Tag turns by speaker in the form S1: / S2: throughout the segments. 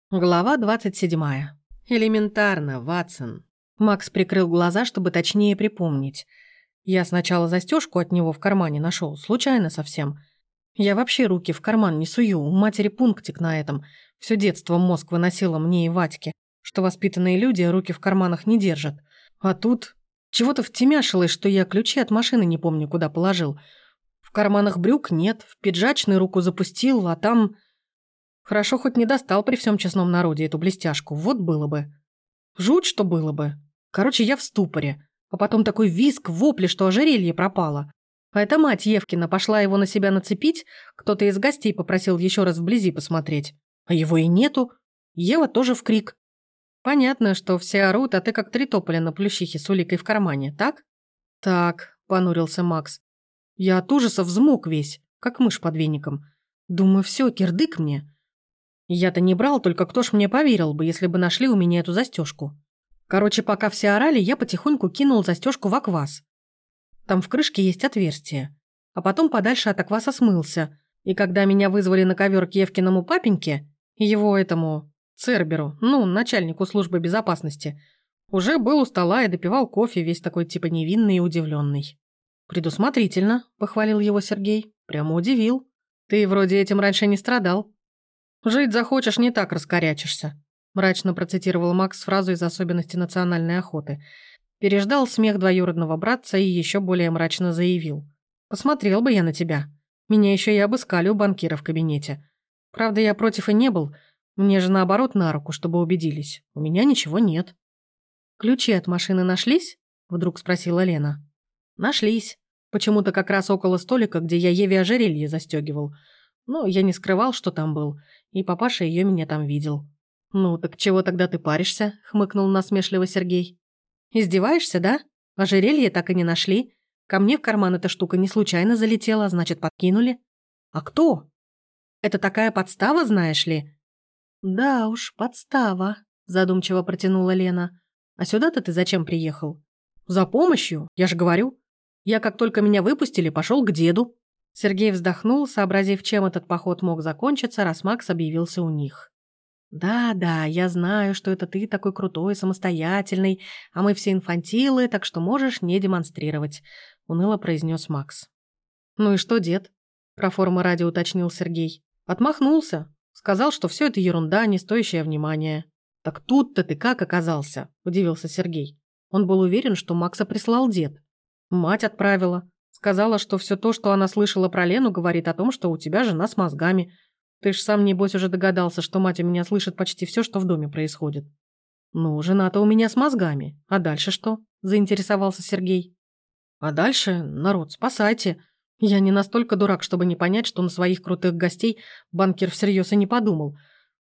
S1: Глава 27. Элементарно, Ватсон. Макс прикрыл глаза, чтобы точнее припомнить. Я сначала застежку от него в кармане нашел, случайно совсем. Я вообще руки в карман не сую, у матери пунктик на этом. Все детство мозг выносила мне и Ватьке, что воспитанные люди руки в карманах не держат. А тут чего-то втемяшилось, что я ключи от машины не помню, куда положил. В карманах брюк нет, в пиджачную руку запустил, а там... Хорошо, хоть не достал при всем честном народе эту блестяшку, вот было бы. Жуть, что было бы. Короче, я в ступоре. А потом такой визг, вопли, что ожерелье пропало. А эта мать Евкина пошла его на себя нацепить, кто-то из гостей попросил еще раз вблизи посмотреть. А его и нету. Ева тоже в крик. Понятно, что все орут, а ты как три тополя на плющихе с уликой в кармане, так? Так, понурился Макс. Я от ужаса взмок весь, как мышь под веником. Думаю, все, кирдык мне. Я-то не брал, только кто ж мне поверил бы, если бы нашли у меня эту застежку. Короче, пока все орали, я потихоньку кинул застежку в аквас. Там в крышке есть отверстие. А потом подальше от акваса смылся. И когда меня вызвали на ковер к Евкиному папеньке, его этому Церберу, начальнику службы безопасности, уже был у стола и допивал кофе, весь такой типа невинный и удивленный. «Предусмотрительно», — похвалил его Сергей. «Прямо удивил. Ты вроде этим раньше не страдал». «Жить захочешь, не так раскорячишься», – мрачно процитировал Макс фразу из особенностей национальной охоты. Переждал смех двоюродного братца и еще более мрачно заявил. «Посмотрел бы я на тебя. Меня еще и обыскали у банкира в кабинете. Правда, я против и не был. Мне же наоборот на руку, чтобы убедились. У меня ничего нет». «Ключи от машины нашлись?» – вдруг спросила Лена. «Нашлись. Почему-то как раз около столика, где я Еве ожерелье застегивал. Но я не скрывал, что там был, и папаша ее меня там видел». «Ну, так чего тогда ты паришься?» — хмыкнул насмешливо Сергей. «Издеваешься, да? Ожерелье так и не нашли. Ко мне в карман эта штука не случайно залетела, значит, подкинули. А кто? Это такая подстава, знаешь ли?» «Да уж, подстава», — задумчиво протянула Лена. «А сюда-то ты зачем приехал?» «За помощью, я же говорю. Я, как только меня выпустили, пошел к деду». Сергей вздохнул, сообразив, чем этот поход мог закончиться, раз Макс объявился у них. «Да, я знаю, что это ты такой крутой, самостоятельный, а мы все инфантилы, так что можешь не демонстрировать», — уныло произнес Макс. «Ну и что, дед?» — про форму ради уточнил Сергей. «Отмахнулся. Сказал, что все это ерунда, не стоящая внимания». «Так тут-то ты как оказался?» — удивился Сергей. Он был уверен, что Макса прислал дед. «Мать отправила. Сказала, что все то, что она слышала про Лену, говорит о том, что у тебя жена с мозгами. Ты ж сам, небось, уже догадался, что мать у меня слышит почти все, что в доме происходит». «Ну, жена-то у меня с мозгами. А дальше что?» – заинтересовался Сергей. «А дальше, народ, спасайте. Я не настолько дурак, чтобы не понять, что на своих крутых гостей банкир всерьез и не подумал.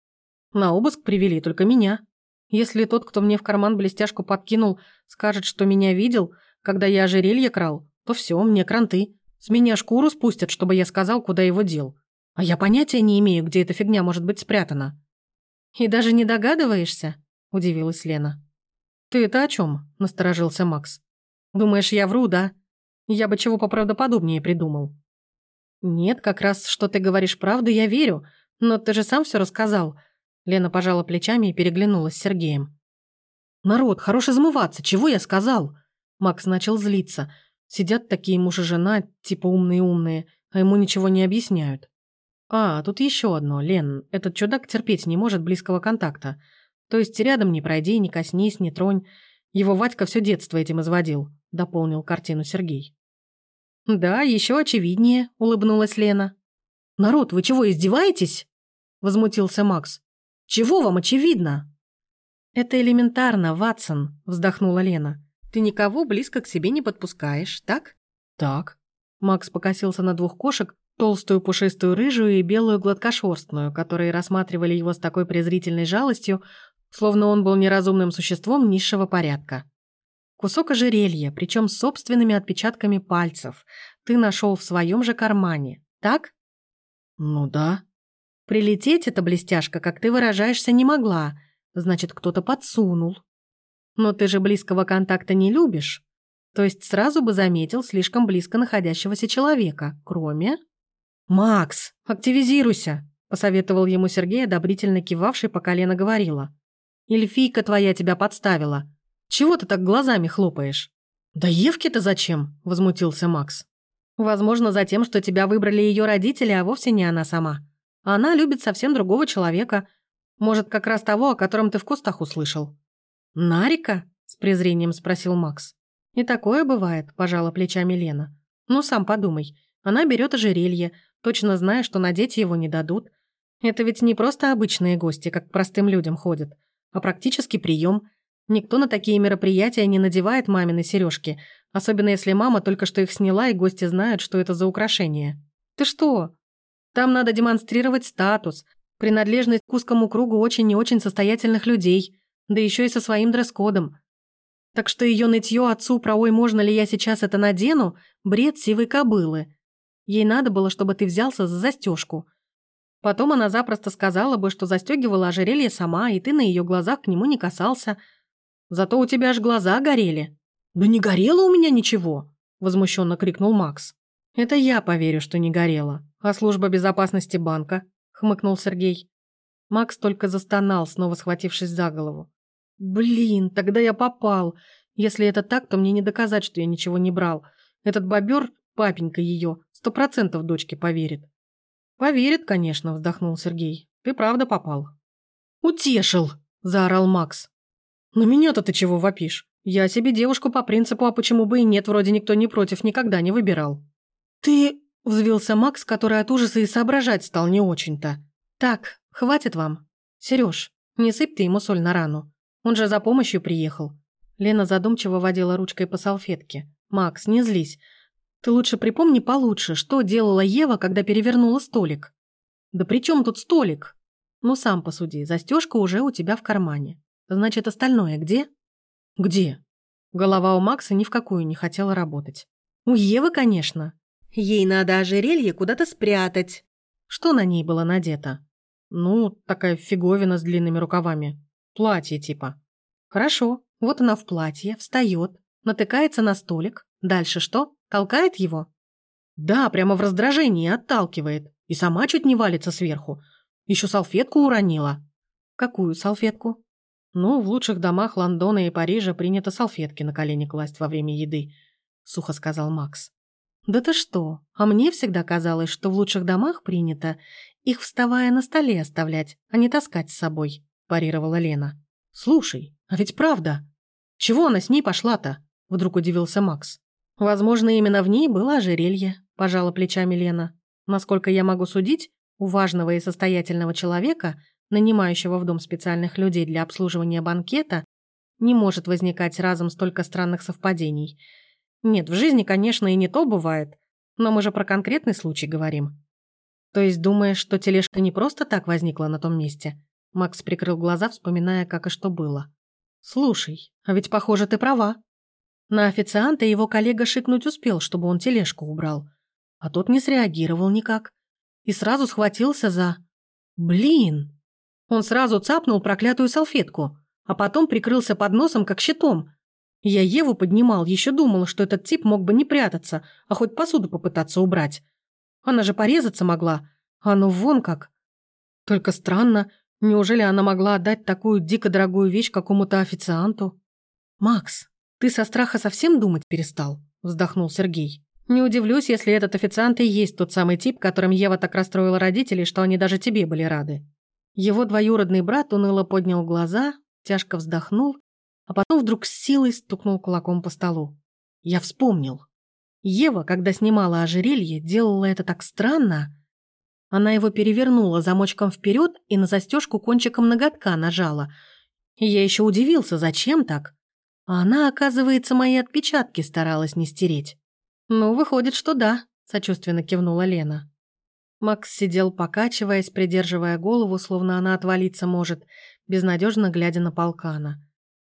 S1: На обыск привели только меня. Если тот, кто мне в карман блестяшку подкинул, скажет, что меня видел, когда я ожерелье крал, то все, мне кранты. С меня шкуру спустят, чтобы я сказал, куда его дел. А я понятия не имею, где эта фигня может быть спрятана». «И даже не догадываешься?» – удивилась Лена. «Ты это о чем?» – насторожился Макс. «Думаешь, я вру, да? Я бы чего поправдоподобнее придумал». «Нет, как раз, что ты говоришь правду, я верю. Но ты же сам все рассказал». Лена пожала плечами и переглянулась с Сергеем. «Народ, хорош измываться, чего я сказал?» Макс начал злиться. Сидят такие муж и жена, типа умные-умные, а ему ничего не объясняют. «А, тут еще одно, Лен, этот чудак терпеть не может близкого контакта. То есть рядом не пройди, не коснись, не тронь. Его Вадька все детство этим изводил», — дополнил картину Сергей. «Да, еще очевиднее», — улыбнулась Лена. «Народ, вы чего, издеваетесь?» — возмутился Макс. «Чего вам очевидно?» «Это элементарно, Ватсон», — вздохнула Лена. «Ты никого близко к себе не подпускаешь, так?» «Так». Макс покосился на двух кошек, толстую пушистую рыжую и белую гладкошерстную, которые рассматривали его с такой презрительной жалостью, словно он был неразумным существом низшего порядка. «Кусок ожерелья, причем с собственными отпечатками пальцев, ты нашел в своем же кармане, так?» «Ну да». «Прилететь эта блестяшка, как ты выражаешься, не могла, значит, кто-то подсунул. Но ты же близкого контакта не любишь, то есть сразу бы заметил слишком близко находящегося человека, кроме...» «Макс, активизируйся!» посоветовал ему Сергей, одобрительно кивавший, пока Лена говорила. «Эльфийка твоя тебя подставила. Чего ты так глазами хлопаешь?» «Да Евке-то зачем?» – возмутился Макс. «Возможно, за тем, что тебя выбрали ее родители, а вовсе не она сама. Она любит совсем другого человека. Может, как раз того, о котором ты в кустах услышал». «Нарика?» – с презрением спросил Макс. «И такое бывает», – пожала плечами Лена. «Ну, сам подумай. Она берет ожерелье, точно зная, что надеть его не дадут. Это ведь не просто обычные гости, как к простым людям ходят, а практически прием. Никто на такие мероприятия не надевает мамины сережки, особенно если мама только что их сняла, и гости знают, что это за украшение. Ты что? Там надо демонстрировать статус, принадлежность к узкому кругу очень и очень состоятельных людей, да еще и со своим дресс-кодом. Так что ее нытье отцу про «ой, можно ли я сейчас это надену» – бред сивой кобылы. Ей надо было, чтобы ты взялся за застежку. Потом она запросто сказала бы, что застегивала ожерелье сама, и ты на ее глазах к нему не касался. Зато у тебя аж глаза горели. «Да не горело у меня ничего!» – возмущенно крикнул Макс. «Это я поверю, что не горело. А служба безопасности банка?» – хмыкнул Сергей. Макс только застонал, снова схватившись за голову. «Блин, тогда я попал. Если это так, то мне не доказать, что я ничего не брал. Этот бобер, папенька ее, 100% дочке поверит». «Поверит, конечно», – вздохнул Сергей. «Ты правда попал». «Утешил!» – заорал Макс. «На меня-то ты чего вопишь? Я себе девушку по принципу, а почему бы и нет, вроде никто не против, никогда не выбирал». «Ты...» – взвился Макс, который от ужаса и соображать стал не очень-то. «Так, хватит вам. Серёж, не сыпь ты ему соль на рану. Он же за помощью приехал». Лена задумчиво водила ручкой по салфетке. «Макс, не злись. Ты лучше припомни получше, что делала Ева, когда перевернула столик». «Да при чем тут столик?» «Ну, сам посуди, застежка уже у тебя в кармане. Значит, остальное где?» «Где?» Голова у Макса ни в какую не хотела работать. «У Евы, конечно. Ей надо ожерелье куда-то спрятать». «Что на ней было надето?» «Ну, такая фиговина с длинными рукавами. Платье типа». «Хорошо, вот она в платье, встает, натыкается на столик. Дальше что? Толкает его?» «Да, прямо в раздражении отталкивает. И сама чуть не валится сверху. Еще салфетку уронила». «Какую салфетку?» «Ну, в лучших домах Лондона и Парижа принято салфетки на колени класть во время еды», — сухо сказал Макс. «Да ты что? А мне всегда казалось, что в лучших домах принято их, вставая, на столе оставлять, а не таскать с собой», – парировала Лена. «Слушай, а ведь правда. Чего она с ней пошла-то?» – вдруг удивился Макс. «Возможно, именно в ней было ожерелье», – пожала плечами Лена. «Насколько я могу судить, у важного и состоятельного человека, нанимающего в дом специальных людей для обслуживания банкета, не может возникать разом столько странных совпадений. Нет, в жизни, конечно, и не то бывает, но мы же про конкретный случай говорим». «То есть думаешь, что тележка не просто так возникла на том месте?» Макс прикрыл глаза, вспоминая, как и что было. «Слушай, а ведь, похоже, ты права. На официанта его коллега шикнуть успел, чтобы он тележку убрал. А тот не среагировал никак. И сразу схватился за... Блин!» Он сразу цапнул проклятую салфетку, а потом прикрылся подносом, как щитом. Я Еву поднимал, еще думала, что этот тип мог бы не прятаться, а хоть посуду попытаться убрать. Она же порезаться могла, а ну вон как. Только странно, неужели она могла отдать такую дико дорогую вещь какому-то официанту? «Макс, ты со страха совсем думать перестал?» – вздохнул Сергей. «Не удивлюсь, если этот официант и есть тот самый тип, которым Ева так расстроила родителей, что они даже тебе были рады». Его двоюродный брат уныло поднял глаза, тяжко вздохнул, а потом вдруг с силой стукнул кулаком по столу. «Я вспомнил. Ева, когда снимала ожерелье, делала это так странно. Она его перевернула замочком вперед и на застежку кончиком ноготка нажала. И я еще удивился, зачем так? А она, оказывается, мои отпечатки старалась не стереть». «Ну, выходит, что да», – сочувственно кивнула Лена. Макс сидел, покачиваясь, придерживая голову, словно она отвалиться может, безнадежно глядя на полкана.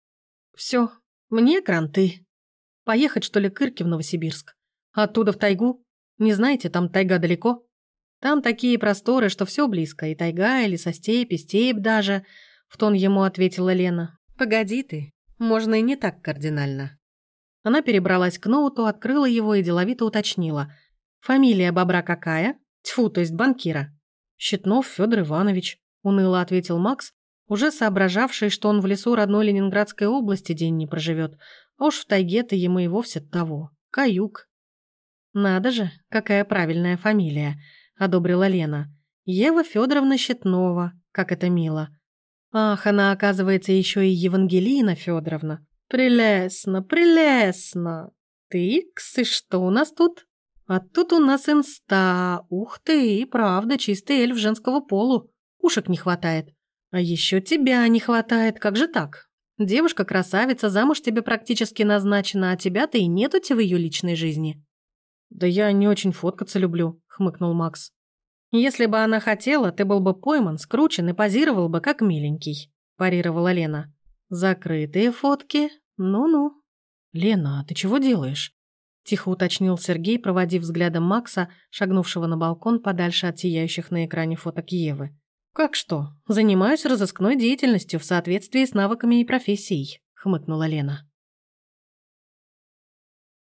S1: «Все, мне кранты. Поехать, что ли, к Ирке в Новосибирск? Оттуда в тайгу? Не знаете, там тайга далеко? Там такие просторы, что все близко, и тайга, и лесостепь, и степь даже», — в тон ему ответила Лена. «Погоди ты, можно и не так кардинально». Она перебралась к ноуту, открыла его и деловито уточнила. «Фамилия бобра какая? Тьфу, то есть банкира». «Щетнов Федор Иванович», — уныло ответил Макс, уже соображавший, что он в лесу родной Ленинградской области день не проживет, а уж в тайге-то ему и вовсе того. Каюк. «Надо же, какая правильная фамилия», — одобрила Лена. «Ева Федоровна Щетнова, как это мило. Ах, она, оказывается, еще и Евангелина Федоровна. Прелестно, прелестно. Тыкс, и что у нас тут? А тут у нас инста. Ух ты, и правда, чистый эльф женского полу. Ушек не хватает. А еще тебя не хватает, как же так? Девушка-красавица, замуж тебе практически назначена, а тебя-то и нету-те в ее личной жизни». «Да я не очень фоткаться люблю», — хмыкнул Макс. «Если бы она хотела, ты был бы пойман, скручен и позировал бы как миленький», – парировала Лена. «Закрытые фотки? Ну-ну». «Лена, ты чего делаешь?» – тихо уточнил Сергей, проводив взглядом Макса, шагнувшего на балкон подальше от сияющих на экране фоток Евы. «Как что? Занимаюсь разыскной деятельностью в соответствии с навыками и профессией», – хмыкнула Лена.